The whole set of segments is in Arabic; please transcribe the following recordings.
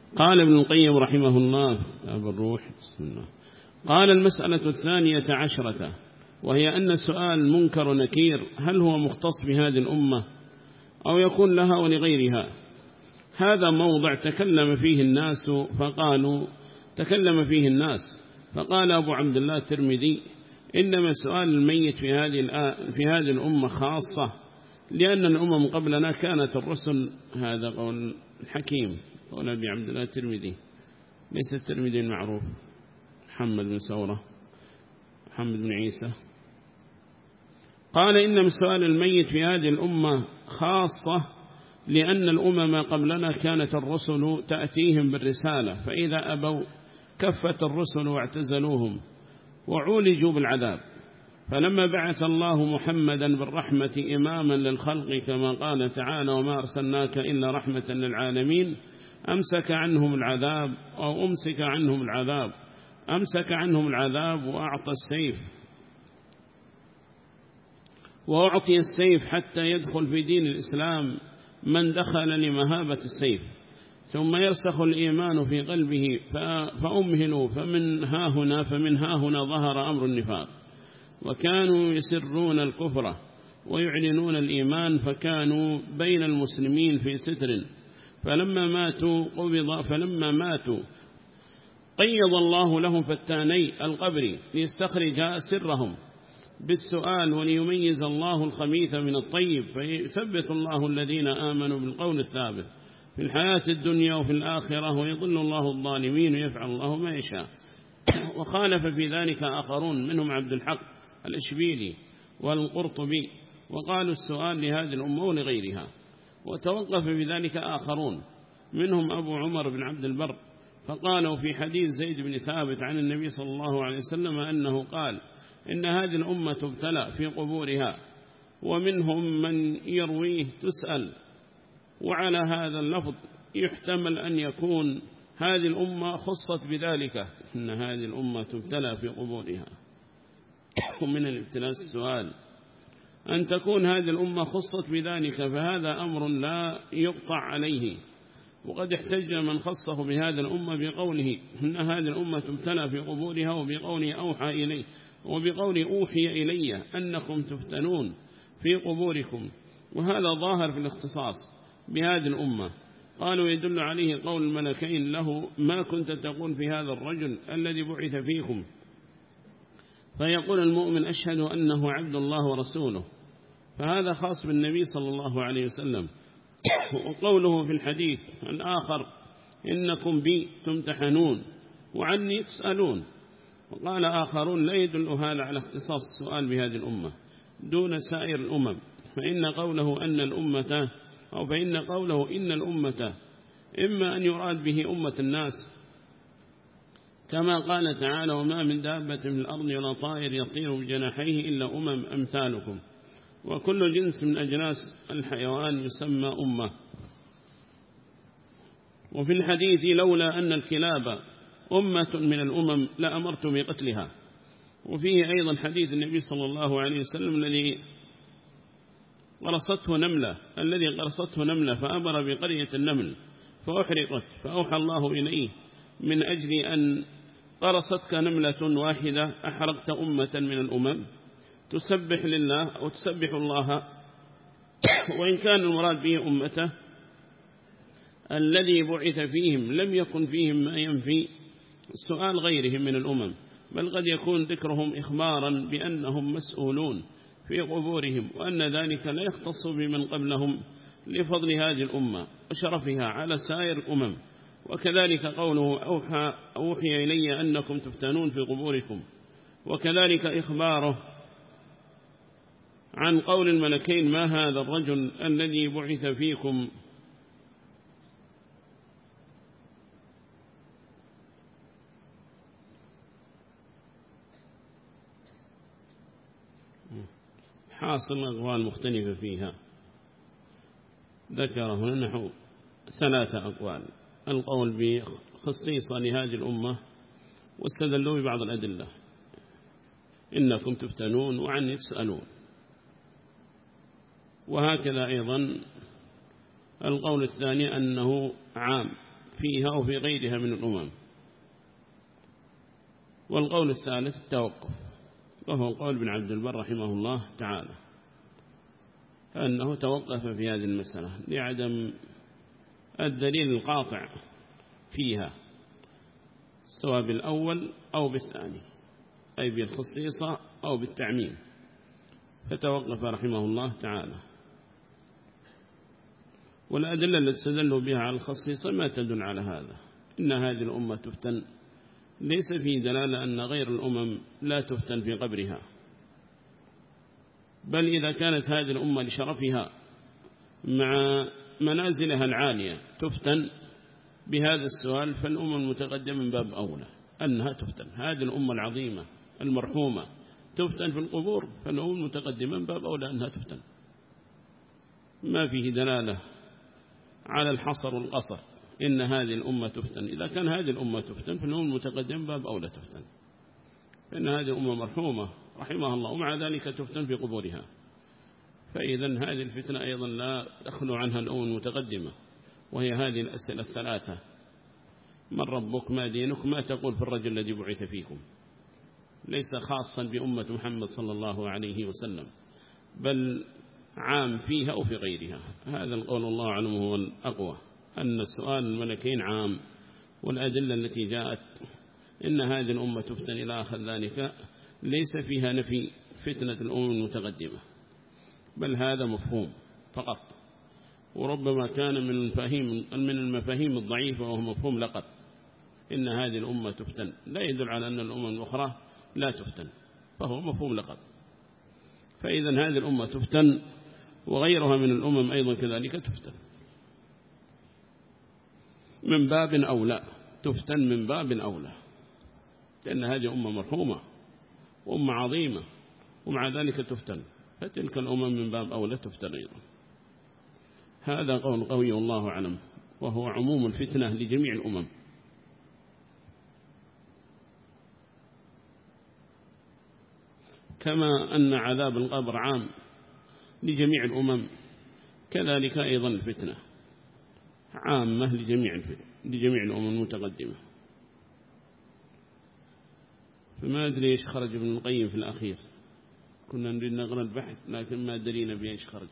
قال ابن القيم رحمه الله أبو الروح بسم الله. قال المسألة 12 وهي أن السؤال منكر ونكير هل هو مختص بهذه الأمة أو يكون لها ولغيرها؟ هذا موضع تكلم فيه الناس فقال أبو عبد الله الترمذي إنما سؤال الميت في هذه الأمة خاصة لأن الأمم قبلنا كانت الرسل. هذا قول الحكيم قول أبي عبد الله الترمذي، ليس الترمذي المعروف محمد بن سورة محمد بن عيسى. قال إنما سؤال الميت في هذه الأمة خاصة لأن الأمم قبلنا كانت الرسل تأتيهم بالرسالة فإذا أبوا كفت الرسل واعتزلوهم وعولجوا بالعذاب، فلما بعث الله محمدا بالرحمة إماما للخلق كما قال تعالى وما أرسلناك إلا رحمة للعالمين أمسك عنهم العذاب وأعطي السيف حتى يدخل في دين الإسلام من دخل لمهابة السيف، ثم يرسخ الإيمان في قلبه فأمهلوا فمن ها هنا ظهر أمر النفاق، وكانوا يسرون الكفر ويعلنون الإيمان فكانوا بين المسلمين في ستر، فلما ماتوا قيض الله لهم فتاني القبر ليستخرج سرهم بالسؤال وليميز الله الخبيث من الطيب، فيثبت الله الذين آمنوا بالقول الثابت في الحياة الدنيا وفي الآخرة ويضل الله الظالمين ويفعل الله ما يشاء. وخالف في ذلك آخرون منهم عبد الحق الإشبيلي والقرطبي وقالوا السؤال لهذه الأمة ولغيرها، وتوقف بذلك آخرون منهم أبو عمر بن عبد البر فقالوا في حديث زيد بن ثابت عن النبي صلى الله عليه وسلم أنه قال إن هذه الأمة تبتلى في قبورها ومنهم من يرويه تسأل، وعلى هذا اللفظ يحتمل أن يكون هذه الأمة خصت بذلك إن هذه الأمة تبتلى في قبورها. ومن الابتلاء السؤال أن تكون هذه الأمة خصت بذلك فهذا أمر لا يقطع عليه، وقد احتج من خصه بهذا الأمة بقوله إن هذه الأمة تبتلى في قبورها وبقول أوحي إلي أنكم تفتنون في قبوركم، وهذا ظاهر في الاختصاص بهذه الأمة. قالوا يدل عليه قول الملكين له ما كنت تقول في هذا الرجل الذي بعث فيكم، فيقول المؤمن أشهد أنه عبد الله ورسوله، فهذا خاص بالنبي صلى الله عليه وسلم. وقوله في الحديث الآخر إنكم بي تمتحنون وعني تسألون، وقال آخرون لا يدل هذا على اختصاص السؤال بهذه الأمة دون سائر الأمم، فإن قوله إن الأمة إما أن يراد به أمة الناس كما قال تعالى وما من دابة في الأرض ولا طائر يطير بجناحيه إلا أمثالكم، وكل جنس من أجناس الحيوان يسمى أمة. وفي الحديث لولا أن الكلاب أمة من الأمم لأمرت بقتلها. وفيه أيضا حديث النبي صلى الله عليه وسلم الذي قرصته نملة فأمر بقرية النمل فأحرقت، فأوحى الله إليه من أجل أن قرصتك نملة واحدة أحرقت أمة من الأمم تسبح لله أو تسبح الله، وإن كان المراد به أمته الذي بعث فيهم لم يكن فيهم ما ينفي السؤال غيرهم من الأمم، بل قد يكون ذكرهم إخبارا بأنهم مسؤولون في قبورهم، وأن ذلك لا يختص بمن قبلهم لفضل هذه الأمة وشرفها على سائر الأمم. وكذلك قوله أوحي إلي أنكم تفتنون في قبوركم، وكذلك إخباره عن قول الملكين ما هذا الرجل الذي بعث فيكم حاصل أقوال مختلفة فيها، ذكر هنا نحو 3 أقوال، القول بخصيصة لهذه الأمة واستدلوا ببعض الأدلة إنكم تفتنون وعني تسألون، وهكذا أيضا القول الثاني أنه عام فيها وفي غيرها من الأمم. والقول الثالث التوقف، وهو قول ابن عبد البر رحمه الله تعالى، فأنه توقف في هذه المسألة لعدم الدليل القاطع فيها، سواء بالأول أو بالثاني، أي بالخصيصة أو بالتعميم، فتوقف رحمه الله تعالى. والأدلة التي استدلوا بها على الخصيصة ما تدل على هذا. إن هذه الأمة تفتن، ليس في دلالة أن غير الأمم لا تفتن في قبرها، بل إذا كانت هذه الأمة لشرفها مع منازلها العالية تفتن بهذا السؤال، فالأمم المتقدمة من باب أولى أنها تفتن. هذه الأمة العظيمة المرحومة تفتن في القبور، فالأمم المتقدمة من باب أولى أنها تفتن. ما فيه دلالة على الحصر والقصر إن هذه الأمة تفتن. إذا كان هذه الأمة تفتن فالأمم المتقدمة من باب أولى تفتن، فإن هذه الأمة مرحومة رحمها الله ومع ذلك تفتن في قبورها. فإذا هذه الفتنة أيضا لا تخلو عنها الأمم المتقدمة، وهي هذه الأسئلة الثلاثة: من ربك، ما دينك، ما تقول في الرجل الذي بعث فيكم. ليس خاصا بأمة محمد صلى الله عليه وسلم، بل عام فيها أو في غيرها. هذا القول الله أعلم هو الأقوى، أن السؤال الملكين عام، والأدلة التي جاءت إن هذه الأمة تفتن إلى آخر ذلك ليس فيها نفي فتنة الأمم المتقدمة، بل هذا مفهوم فقط، وربما كان من المفاهيم الضعيفة، وهو مفهوم لقب. إن هذه الأمة تفتن لا يدل على أن الأمم الأخرى لا تفتن، فهو مفهوم لقب. فإذا هذه الأمة تفتن، وغيرها من الأمم أيضا كذلك تفتن من باب أولى، تفتن من باب أولى، لأن هذه أمة مرحومة وأمة عظيمة ومع ذلك تفتن، فتلك الأمم من باب أولى تفتن أيضا. هذا قول قوي والله أعلم، وهو عموم الفتنة لجميع الأمم. كما أن عذاب القبر عام لجميع الأمم، كذلك أيضا الفتنة عامة لجميع الأمم المتقدمة. فما أدري إيش خرج ابن القيم في الأخير، كنا نريد نقرأ البحث لكن ما درينا بإيش خرج.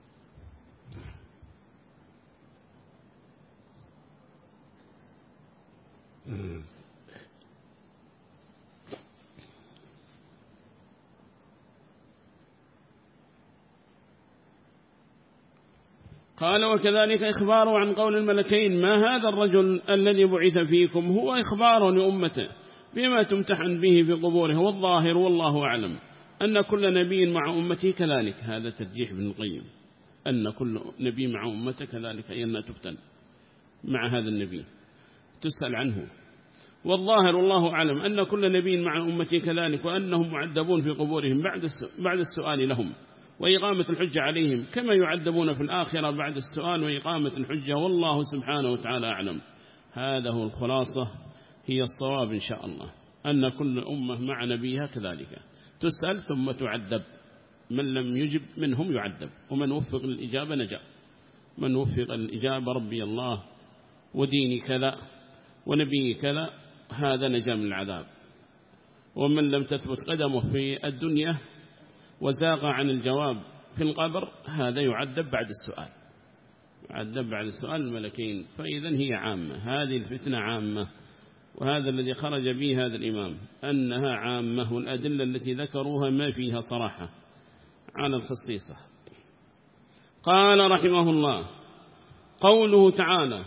قال: وكذلك إخباره عن قول الملكين: ما هذا الرجل الذي بعث فيكم، هو إخبار لأمته بما تمتحن به في قبوره. والظاهر والله أعلم أن كل نبي مع أمته كذلك. هذا ترجيح ابن القيم، أن كل نبي مع أمته كذلك، أي أنها تفتن مع هذا النبي تسأل عنه. والظاهر والله أعلم أن كل نبي مع أمته كذلك، وأنهم معذبون في قبورهم بعد السؤال لهم وإقامة الحجة عليهم، كما يعذبون في الآخرة بعد السؤال وإقامة الحجة، والله سبحانه وتعالى أعلم. هذا هو الخلاصة، هي الصواب إن شاء الله، أن كل أمة مع نبيها كذلك تسأل ثم تعذب. من لم يجب منهم يعذب، ومن وفق الإجابة نجا. من وفق الإجابة ربي الله وديني كذا ونبي كذا، هذا نجا من العذاب. ومن لم تثبت قدمه في الدنيا وزاغ عن الجواب في القبر، هذا يعذب بعد السؤال، يعذب بعد السؤال الملكين. فإذا هي عامة، هذه الفتنة عامة، وهذا الذي خرج به هذا الإمام أنها عامة، والأدلة التي ذكروها ما فيها صراحة على الخصيصة. قال رحمه الله: قوله تعالى: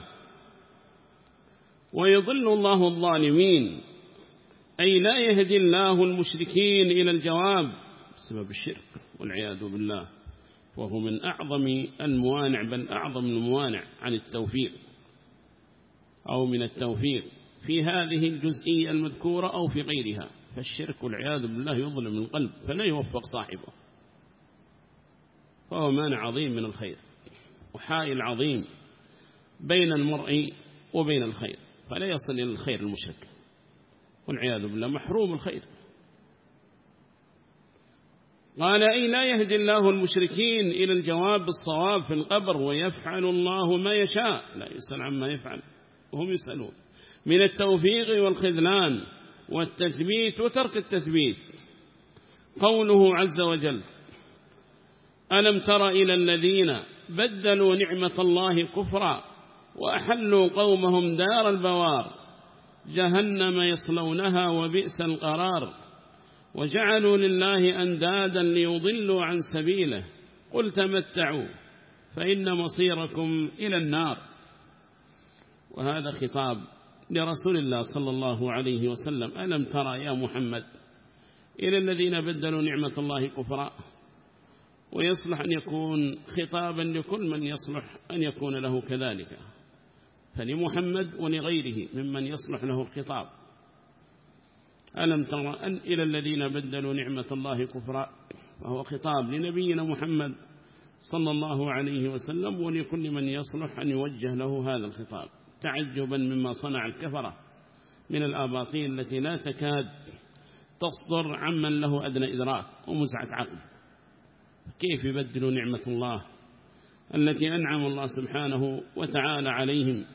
ويضل الله الظالمين، أي لا يهدي الله المشركين إلى الجواب بسبب الشرك والعياذ بالله، وهو من أعظم الموانع، بل أعظم الموانع عن التوفيق أو من التوفيق في هذه الجزئية المذكورة أو في غيرها. فالشرك والعياذ بالله يظلم القلب فلا يوفق صاحبه، فهو مانع عظيم من الخير وحائل عظيم بين المرء وبين الخير، فلا يصل إلى الخير المشرك والعياذ بالله محروم الخير. قال: أي لا يهدي الله المشركين إلى الجواب بالصواب في القبر، ويفعل الله ما يشاء، لا يسأل عما يفعل وهم يسألون من التوفيق والخذلان والتثبيت وترك التثبيت. قوله عز وجل: ألم تر إلى الذين بدلوا نعمة الله كفرا وأحلوا قومهم دار البوار جهنم يصلونها وبئس القرار وجعلوا لله أندادا ليضلوا عن سبيله قل تمتعوا فإن مصيركم إلى النار. وهذا خطاب لرسول الله صلى الله عليه وسلم: ألم ترى يا محمد إلى الذين بدلوا نعمة الله كفرا. ويصلح أن يكون خطابا لكل من يصلح أن يكون له كذلك، فلمحمد ولغيره ممن يصلح له الخطاب. ألم ترى أن إلى الذين بدلوا نعمة الله كفرا، وهو خطاب لنبينا محمد صلى الله عليه وسلم ولكل من يصلح أن يوجه له هذا الخطاب، تعجبا مما صنع الكفرة من الآباطيل التي لا تكاد تصدر عمن له أدنى إدراك ومزعة عقل. كيف يبدلوا نعمة الله التي أنعم الله سبحانه وتعالى عليهم؟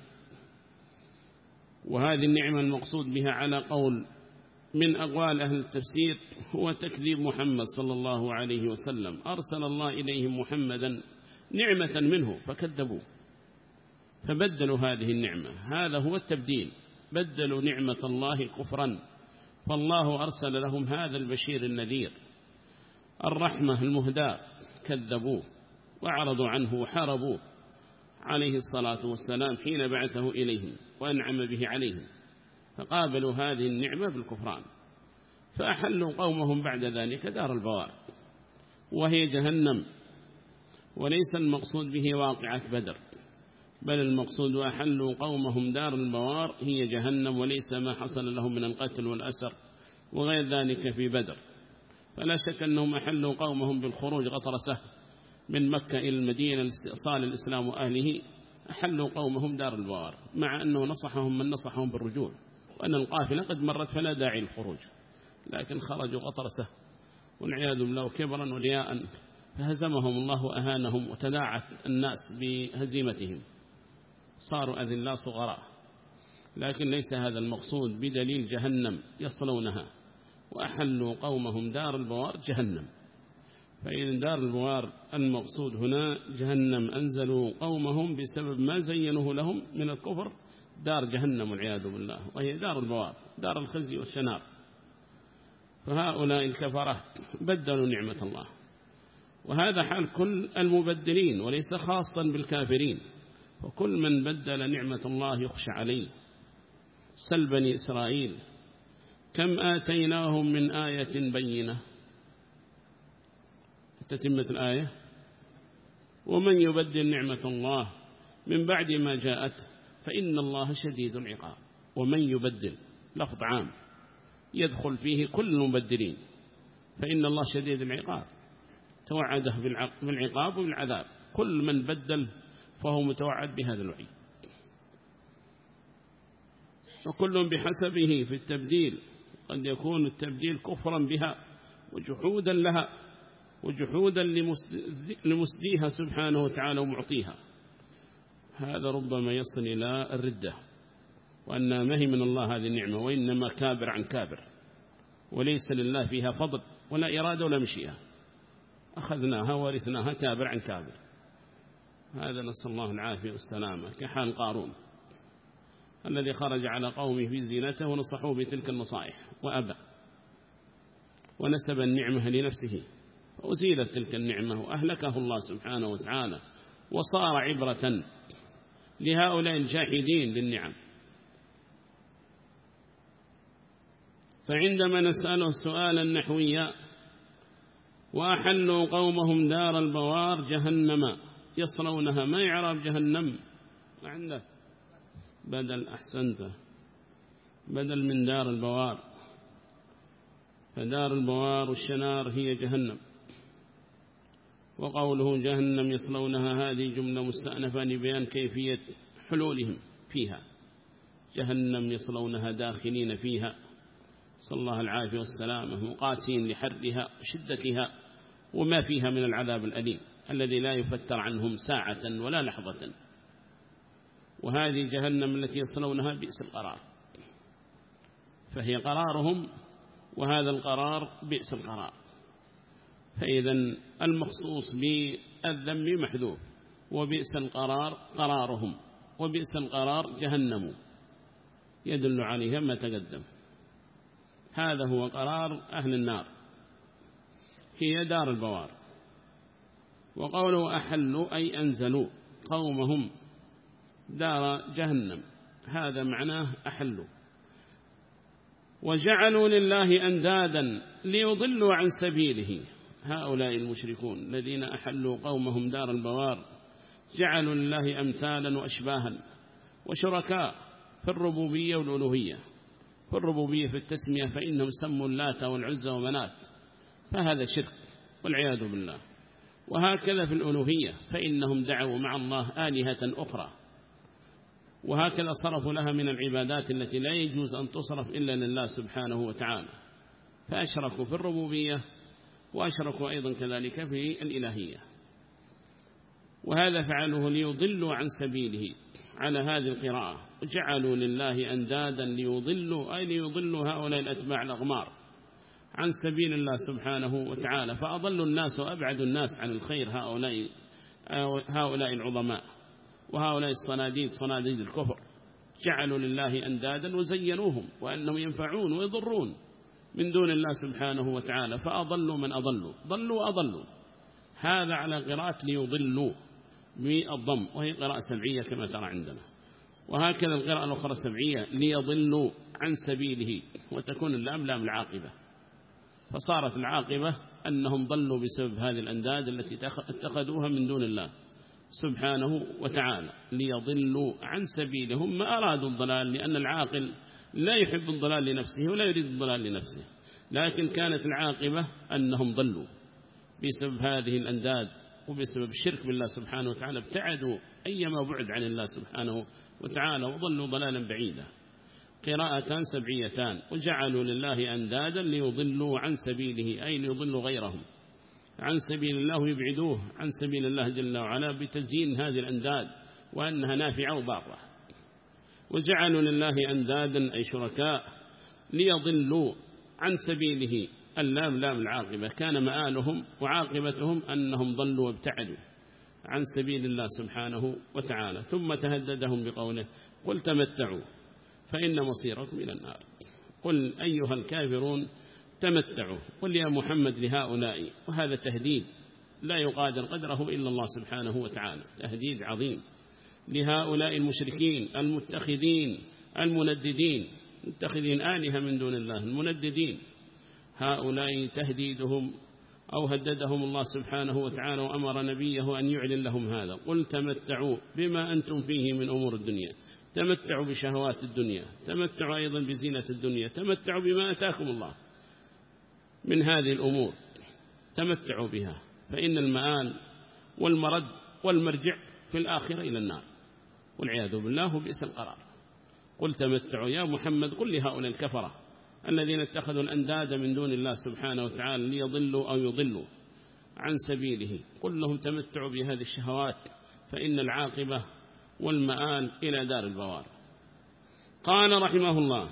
وهذه النعمة المقصود بها على قول من أقوال أهل التفسير هو تكذيب محمد صلى الله عليه وسلم. أرسل الله إليهم محمدا نعمة منه فكذبوا فبدلوا هذه النعمة. هذا هو التبديل، بدلوا نعمة الله كفرا، فالله أرسل لهم هذا البشير النذير الرحمة المهداة، كذبوه وعرضوا عنه وحاربوه عليه الصلاة والسلام حين بعثه إليهم وأنعم به عليهم، فقابلوا هذه النعمة بالكفران، فأحلوا قومهم بعد ذلك دار البوار وهي جهنم. وليس المقصود به واقعة بدر، بل المقصود وأحلوا قومهم دار البوار هي جهنم، وليس ما حصل لهم من القتل والأسر وغير ذلك في بدر. فلا شك أنهم أحلوا قومهم بالخروج غطرسة من مكة إلى المدينة لاستئصال الإسلام وأهله، أحلوا قومهم دار البوار، مع أنه نصحهم من نصحهم بالرجوع وأن القافلة قد مرت فلا داعي للخروج، لكن خرجوا غطرسة والعياذ بالله كبرا ورياء، فهزمهم الله وأهانهم وتداعت الناس بهزيمتهم، صاروا أذلاء صغراء. لكن ليس هذا المقصود بدليل جهنم يصلونها، وأحلوا قومهم دار البوار جهنم. فإن دار البوار المقصود هنا جهنم، أنزلوا قومهم بسبب ما زينوه لهم من الكفر دار جهنم والعياذ بالله، وهي دار البوار، دار الخزي والشنار. فهؤلاء الكفرة بدلوا نعمة الله، وهذا حال كل المبدلين وليس خاصا بالكافرين، وكل من بدل نعمة الله يخشى عليه. سل بني إسرائيل كم آتيناهم من آية بينة، تتمة الآية: ومن يبدل نعمة الله من بعد ما جاءت فإن الله شديد العقاب. ومن يبدل لفظ عام يدخل فيه كل المبدلين، فإن الله شديد العقاب، توعده بالعقاب والعذاب. كل من بدل فهو متوعد بهذا الوعيد، وكل بحسبه في التبديل. قد يكون التبديل كفرا بها وجحودا لها وجحودا لمسديها سبحانه وتعالى ومعطيها، هذا ربما يصل إلى الردة، وأن ما هي من الله هذه النعمة، وإنما كابر عن كابر، وليس لله فيها فضل ولا إرادة ولا مشيئة، أخذناها ورثناها كابر عن كابر. هذا نسأل الله العافية والسلامة، كحال قارون الذي خرج على قومه في زينته ونصحوه بتلك النصائح وأبى، ونسب النعمة لنفسه، فأزيلت تلك النعمة وأهلكه الله سبحانه وتعالى، وصار عبرة لهؤلاء الجاحدين للنعم. فعندما نسأله سؤالا نحويا: وأحلوا قومهم دار البوار جهنم يصلونها، ما يعرف جهنم عنده بدل، أحسنت، بدل من دار البوار، فدار البوار والشنار هي جهنم. وقوله جهنم يصلونها هذه جملة مستأنفة لبيان كيفية حلولهم فيها، جهنم يصلونها داخلين فيها، صلى الله العافية والسلامة، مقاسين لحرها وشدتها وما فيها من العذاب الأليم الذي لا يفتر عنهم ساعة ولا لحظة. وهذه جهنم التي يصلونها بئس القرار، فهي قرارهم وهذا القرار بئس القرار. فإذا المخصوص بالذم محذوف، وبئس القرار قرارهم، وبئس القرار جهنم يدل عليها ما تقدم. هذا هو قرار أهل النار، هي دار البوار. وقوله أحلوا أي أنزلوا قومهم دار جهنم، هذا معناه أحلوا. وجعلوا لله أندادا ليضلوا عن سبيله، هؤلاء المشركون الذين أحلوا قومهم دار البوار جعلوا لله أمثالا وأشباها وشركاء في الربوبية والألوهية. في الربوبية في التسمية فإنهم سموا اللات والعزى ومنات، فهذا شرك والعياذ بالله. وهكذا في الألوهية فإنهم دعوا مع الله آلهة أخرى، وهكذا صرفوا لها من العبادات التي لا يجوز أن تصرف إلا لله سبحانه وتعالى، فأشركوا في الربوبية وأشركوا أيضا كذلك في الإلهية. وهذا فعله ليضلوا عن سبيله على هذه القراءة. وجعلوا لله أندادا ليضلوا أي ليضلوا هؤلاء الأتباع الأغمار عن سبيل الله سبحانه وتعالى، فأضلوا الناس وأبعدوا الناس عن الخير هؤلاء العظماء وهؤلاء صناديد الكفر. جعلوا لله أندادا وزينوهم وأنهم ينفعون ويضرون من دون الله سبحانه وتعالى، فأضلوا من أضلوا، ضلوا وأضلوا. هذا على قراءة ليضلوا بالضم، وهي قراءة سبعية كما ترى عندنا. وهكذا القراءة الأخرى سبعية ليضلوا عن سبيله، وتكون اللام لام العاقبة، فصارت العاقبة أنهم ضلوا بسبب هذه الأنداد التي اتخذوها من دون الله سبحانه وتعالى. ليضلوا عن سبيلهم ما أرادوا الضلال، لأن العاقل لا يحب الضلال لنفسه ولا يريد الضلال لنفسه، لكن كانت العاقبة أنهم ضلوا بسبب هذه الأنداد وبسبب الشرك بالله سبحانه وتعالى، ابتعدوا أيما بعد عن الله سبحانه وتعالى وضلوا ضلالا بعيدا. قراءتان سبعيتان. وجعلوا لله أندادا ليضلوا عن سبيله أي ليضلوا غيرهم عن سبيل الله ويبعدوه عن سبيل الله جل وعلا بتزيين هذه الأنداد وأنها نافعة وضارة. وجعلوا لله أندادا أي شركاء ليضلوا عن سبيله، اللام لام العاقبة، كان مآلهم وعاقبتهم أنهم ضلوا وابتعدوا عن سبيل الله سبحانه وتعالى. ثم تهددهم بقوله قل تمتعوا فإن مصيركم إلى النار. قل أيها الكافرون تمتعوا، قل يا محمد لهؤلاء، وهذا تهديد لا يقادر قدره إلا الله سبحانه وتعالى، تهديد عظيم لهؤلاء المشركين المتخذين المنددين، متخذين آلهة من دون الله المنددين. هؤلاء تهديدهم أو هددهم الله سبحانه وتعالى وأمر نبيه أن يعلن لهم هذا. قل تمتعوا بما أنتم فيه من أمور الدنيا، تمتعوا بشهوات الدنيا، تمتعوا أيضا بزينة الدنيا، تمتعوا بما أتاكم الله من هذه الأمور، تمتعوا بها، فإن المآل والمرد والمرجع في الآخرة إلى النار والعياذ بالله بئس القرار. قل تمتعوا يا محمد، قل لهؤلاء الكفرة الذين اتخذوا الأنداد من دون الله سبحانه وتعالى ليضلوا أو يضلوا عن سبيله، قل لهم تمتعوا بهذه الشهوات فإن العاقبة والمآل إلى دار البوار. قال رحمه الله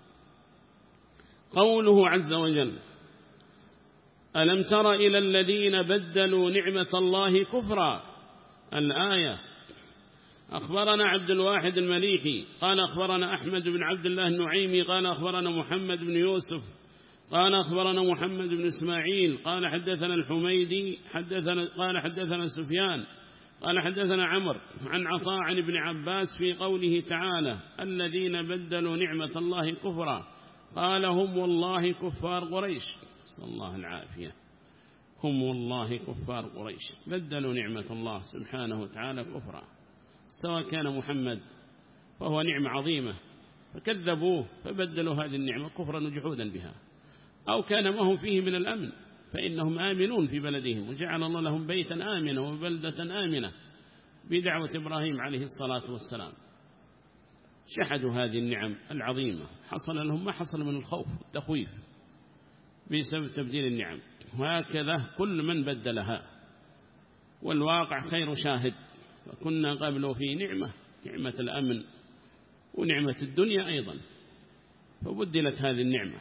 قوله عز وجل ألم تر إلى الذين بدلوا نعمة الله كفرا. الآية. أخبرنا عبد الواحد المليحي قال أخبرنا أحمد بن عبد الله النعيمي قال أخبرنا محمد بن يوسف قال أخبرنا محمد بن إسماعيل قال حدثنا الحميدي قال حدثنا سفيان قال حدثنا عمر عن عطاء عن ابن عباس في قوله تعالى الذين بدلوا نعمة الله كفرا قال هم والله كفار قريش، صلى الله العافية، هم والله كفار قريش بدلوا نعمة الله سبحانه وتعالى كفرا، سواء كان محمد فهو نعمة عظيمة فكذبوه فبدلوا هذه النعمة كفرا وجحودا بها، أو كان ما هم فيه من الأمن فإنهم آمنون في بلدهم وجعل الله لهم بيتا آمنا وبلدة آمنة بدعوة إبراهيم عليه الصلاة والسلام. شحدوا هذه النعم العظيمة، حصل لهم ما حصل من الخوف والتخويف بسبب تبديل النعم، وهكذا كل من بدلها، والواقع خير شاهد. فكنا قبل في نعمة نعمة الأمن ونعمة الدنيا أيضا، فبدلت هذه النعمة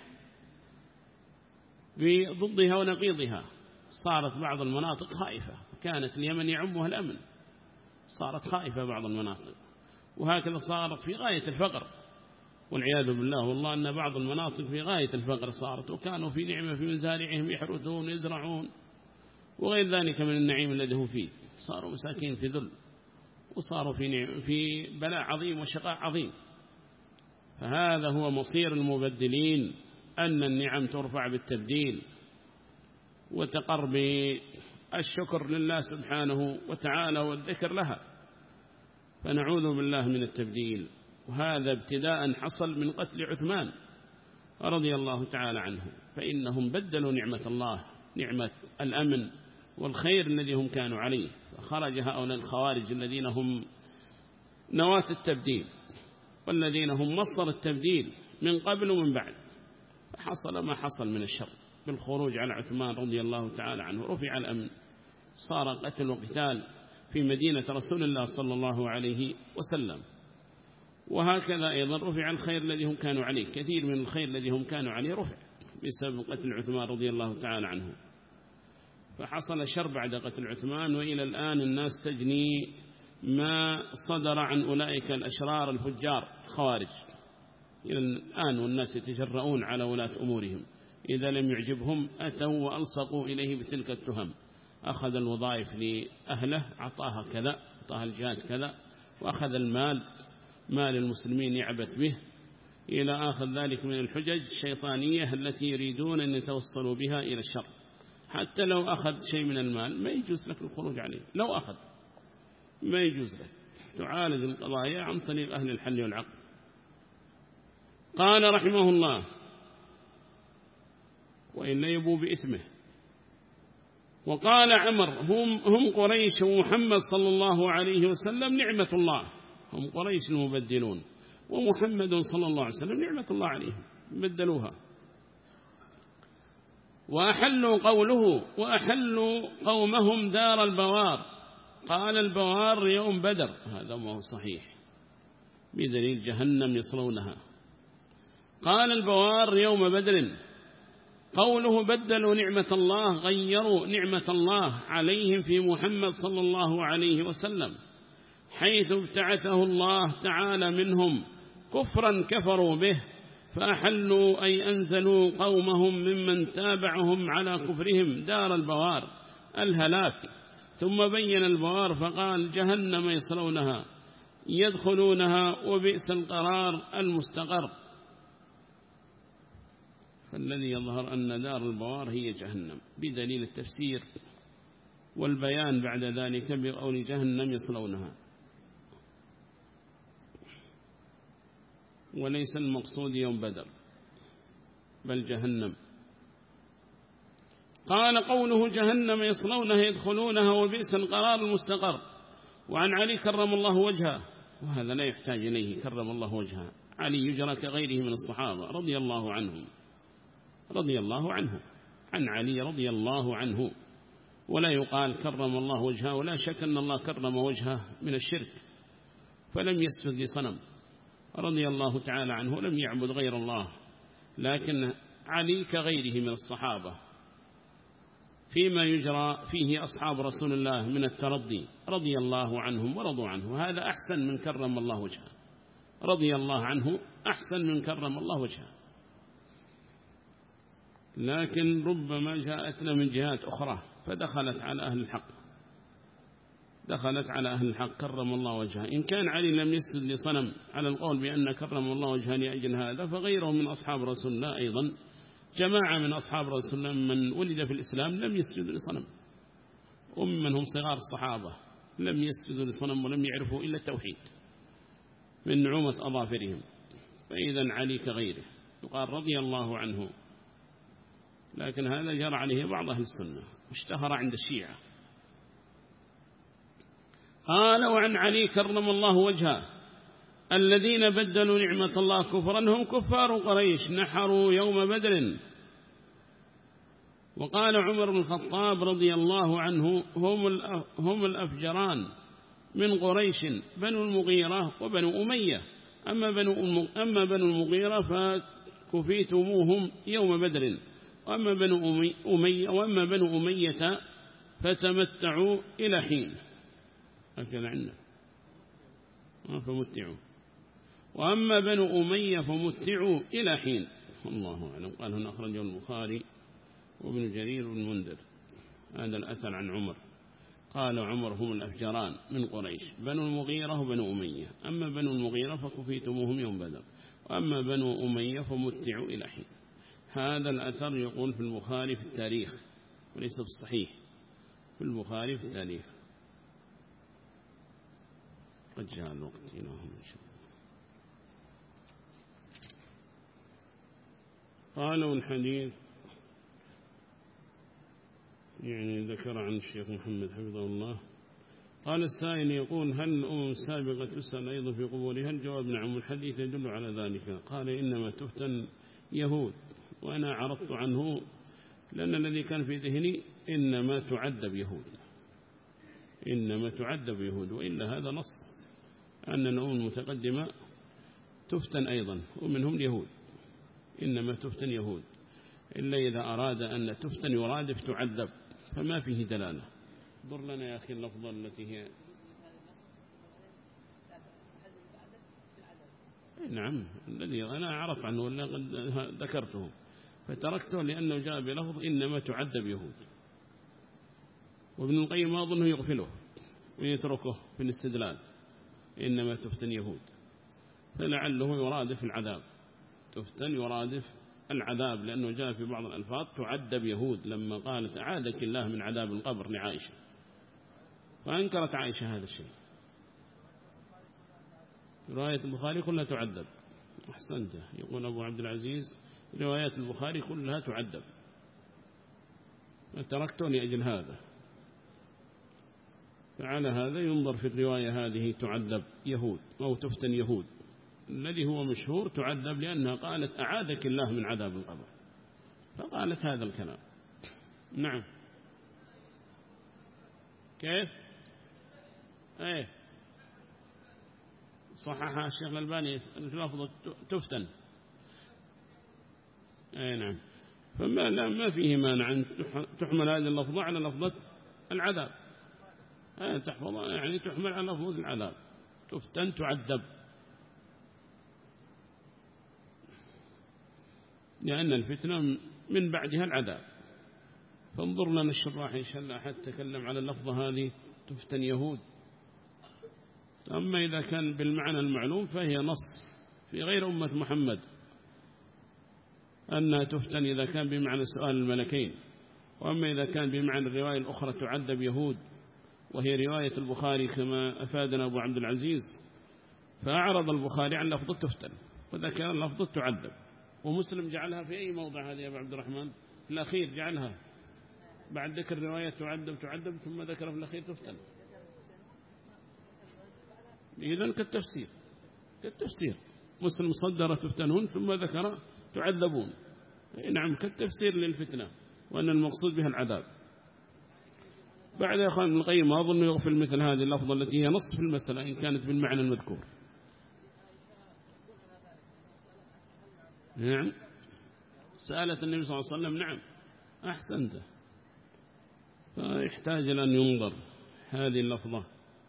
بضدها ونقيضها. صارت بعض المناطق خائفة، كانت اليمن يعمها الأمن، صارت خائفة بعض المناطق، وهكذا صارت في غاية الفقر والعياذ بالله. والله أن بعض المناطق في غاية الفقر صارت، وكانوا في نعمة في مزارعهم يحرثون ويزرعون وغير ذلك من النعيم الذي هم فيه، صاروا مساكين في ذل، وصاروا في بلاء عظيم وشقاء عظيم. فهذا هو مصير المبدلين، أن النعم ترفع بالتبديل وتقر بالشكر لله سبحانه وتعالى والذكر لها، فنعوذ بالله من التبديل. وهذا ابتداء حصل من قتل عثمان رضي الله تعالى عنه، فإنهم بدلوا نعمة الله، نعمة الأمن والخير الذي هم كانوا عليه، فخرج هؤلاء الخوارج الذين هم نواة التبديل والذين هم مصدر التبديل من قبل ومن بعد، فحصل ما حصل من الشر بالخروج على عثمان رضي الله تعالى عنه، رفع الأمن، صار قتل وقتال في مدينة رسول الله صلى الله عليه وسلم. وهكذا أيضا رفع الخير الذي هم كانوا عليه، كثير من الخير الذي هم كانوا عليه رفع بسبب قتل عثمان رضي الله تعالى عنه، فحصل شر بعد قتل عثمان. وإلى الآن الناس تجني ما صدر عن أولئك الأشرار الفجار خوارج إلى الآن، والناس يتجرؤون على ولاة أمورهم، إذا لم يعجبهم أتوا وألصقوا إليه بتلك التهم، أخذ الوظائف لأهله أعطاها كذا، أعطاها الجهات كذا، وأخذ المال، مال المسلمين يعبث به، إلى آخر ذلك من الحجج الشيطانية التي يريدون أن يتوصلوا بها إلى الشر. حتى لو أخذ شيء من المال ما يجوز لك الخروج عليه، لو أخذ ما يجوز لك، تعالج القضايا عن طريق أهل الحل والعقل. قال رحمه الله: وإن يبوا بإثمه. وقال عمر: هم قريش ومحمد صلى الله عليه وسلم نعمة الله، هم قريش المبدلون، ومحمد صلى الله عليه وسلم نعمة الله عليهم بدلوها. وأحلوا قومهم دار البوار، قال البوار يوم بدر، هذا ما هو صحيح بدليل جهنم يصلونها، قال البوار يوم بدر. قوله بدلوا نعمة الله، غيروا نعمة الله عليهم في محمد صلى الله عليه وسلم، حيث ابتعثه الله تعالى منهم كفرا كفروا به، فأحلوا أي أنزلوا قومهم ممن تابعهم على كفرهم دار البوار الهلاك. ثم بين البوار فقال: جهنم يصلونها يدخلونها وبئس القرار المستقر. فالذي يظهر أن دار البوار هي جهنم بدليل التفسير والبيان بعد ذلك بقول جهنم يصلونها، وليس المقصود يوم بدر بل جهنم. قال: قوله جهنم يصلونها يدخلونها وبئس القرار المستقر. وعن علي كرم الله وجهه، وهذا لا يحتاج إليه كرم الله وجهه، علي يجرى كغيره من الصحابة رضي الله عنهم، رضي الله عنه، عن علي رضي الله عنه، ولا يقال كرم الله وجهه. ولا شك أن الله كرم وجهه من الشرك، فلم يسجد لصنم رضي الله تعالى عنه، لم يعبد غير الله. لكن علي كغيره من الصحابة فيما يجرى فيه أصحاب رسول الله من الترضي رضي الله عنهم ورضوا عنه، هذا أحسن من كرم الله وجهه، رضي الله عنه أحسن من كرم الله وجهه. لكن ربما جاءتنا من جهات أخرى فدخلت على أهل الحق، دخلت على أهل الحق كرم الله وجهه. إن كان علي لم يسجد لصنم على القول بأن كرم الله وجهه لأجل هذا، فغيره من أصحاب رسول الله أيضا، جماعة من أصحاب رسول الله من ولد في الإسلام لم يسجدوا لصنم، ومن هم صغار الصحابة لم يسجدوا لصنم ولم يعرفوا إلا التوحيد من نعومة أظافرهم. فإذا علي كغيره يقال رضي الله عنه، لكن هذا جرى عليه بعض أهل السنة واشتهر عند الشيعة. قال: وعن علي كرم الله وجهه: الذين بدلوا نعمة الله كفرا هم كفار قريش نحروا يوم بدر. وقال عمر بن الخطاب رضي الله عنه: هم الأفجران من قريش بنو المغيرة وبنو أمية. أما بنو المغيرة فكفيتموهم يوم بدر، وأما بنو أمية فتمتعوا إلى حين. هكذا عندنا فمتعوا، وأما بنو أمية فمتعوا إلى حين. الله أعلم. قال هنا أخرجه البخاري وابن جرير والمنذر. هذا الأثر عن عمر قال عمر هم الأفجران من قريش بنو المغيرة وبنو أمية، أما بنو المغيرة فكفيتموهم يوم بدر، وأما بنو أمية فمتعوا إلى حين. هذا الأثر يقول في البخاري في التاريخ وليس في الصحيح، في البخاري في التاريخ. قد جاء الوقت إلىهم إن شاء الله. قالوا الحديث يعني ذكر عن الشيخ محمد حفظه الله. قال السائل يقول هل الأمم السابقة تسأل أيضا في قبورها؟ الجواب نعم، الحديث يدل على ذلك. قال إنما تفتن يهود، وأنا عرضت عنه لأن الذي كان في ذهني إنما تعذب يهود، إنما تعذب يهود، وإلا هذا نص أن الأمم المتقدمة تفتن أيضا ومنهم اليهود، إنما تفتن يهود، إلا إذا أراد أن تفتن يرادف تعذب فما فيه دلالة. ضر لنا يا أخي اللفظة التي هي نعم الذي أنا أعرف عنه ولا ذكرته فتركته لأنه جاء بلفظ إنما تعذب يهود، وابن القيم ما أظنه يغفله ويتركه في الاستدلال إنما تفتن يهود، فلعله يرادف العذاب، تفتن يرادف العذاب، لأنه جاء في بعض الألفاظ تعذب يهود لما قالت أعاذك الله من عذاب القبر لعائشة، فأنكرت عائشة هذا الشيء. رواية البخاري كلها تعذب. أحسنت. يقول أبو عبد العزيز روايات البخاري كلها تعذب، تركته لأجل هذا، فعلى هذا ينظر في الرواية هذه تعذب يهود أو تفتن يهود، الذي هو مشهور تعذب لأنها قالت أعاذك الله من عذاب القبر، فقالت هذا الكلام. نعم. كيف؟ ايه صححها الشيخ الألباني في لفظة تفتن. ايه نعم. ما فيه مانع أن تحمل هذه اللفظة على لفظة العذاب، تحفظها يعني تحمل على لفظة العذاب، تفتن تعذب، لأن الفتنة من بعدها العذاب. فانظر لنا الشراح إن شاء الله حتى تكلم على اللفظة هذه تفتن يهود. أما إذا كان بالمعنى المعلوم فهي نص في غير أمة محمد أنها تفتن إذا كان بمعنى سؤال الملكين، وأما إذا كان بمعنى الرواية الأخرى تعذب يهود وهي رواية البخاري كما أفادنا أبو عبد العزيز، فأعرض البخاري عن لفظة تفتن وذكر لفظة تعذب، ومسلم جعلها في أي موضع هذه يا أبو عبد الرحمن؟ في الأخير جعلها بعد ذكر الرواية تعذب ثم ذكر في الأخير تفتن. إذن كالتفسير مسلم صدر تفتنون ثم ذكر تعذبون. نعم كالتفسير للفتنة وأن المقصود بها العذاب. بعد يا أخوان ابن القيم ما أظن يغفل مثل هذه اللفظة التي هي نص في المسألة إن كانت بالمعنى المذكور. نعم سألت النبي صلى الله عليه وسلم. نعم أحسنت. فيحتاج أن ينظر هذه اللفظة.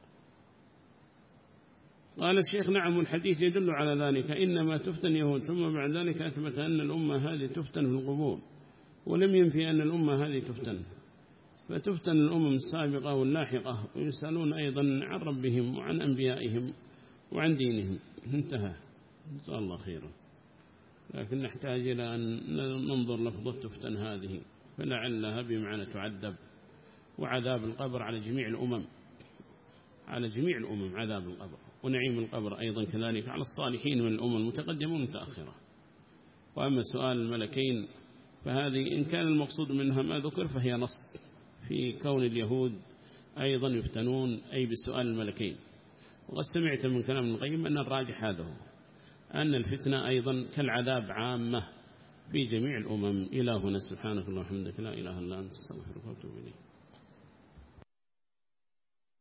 قال الشيخ نعم الحديث يدل على ذلك، إنما تفتن يهود، ثم بعد ذلك أثبت أن الأمة هذه تفتن في القبور، ولم ينفي أن الأمة هذه تفتن، فتفتن الأمم السابقة واللاحقة، ويسألون أيضا عن ربهم وعن أنبيائهم وعن دينهم. انتهى. نسأل الله خيرا. لكن نحتاج إلى أن ننظر لفظة تفتن هذه، فلعلها بمعنى تعذب، وعذاب القبر على جميع الأمم، على جميع الأمم عذاب القبر، ونعيم القبر أيضا كذلك على الصالحين من الأمم المتقدمة والمتأخرة. وأما سؤال الملكين فهذه إن كان المقصود منها ما ذكر فهي نص في كون اليهود أيضا يفتنون أي بسؤال الملكين. وقد سمعت من كلام ابن القيم أن الراجح هذا هو أن الفتنة أيضا كالعذاب عامة في جميع الأمم. إلهنا سبحانك اللهم وبحمدك لا إله إلا أنت استغفرك وأتوب إليك.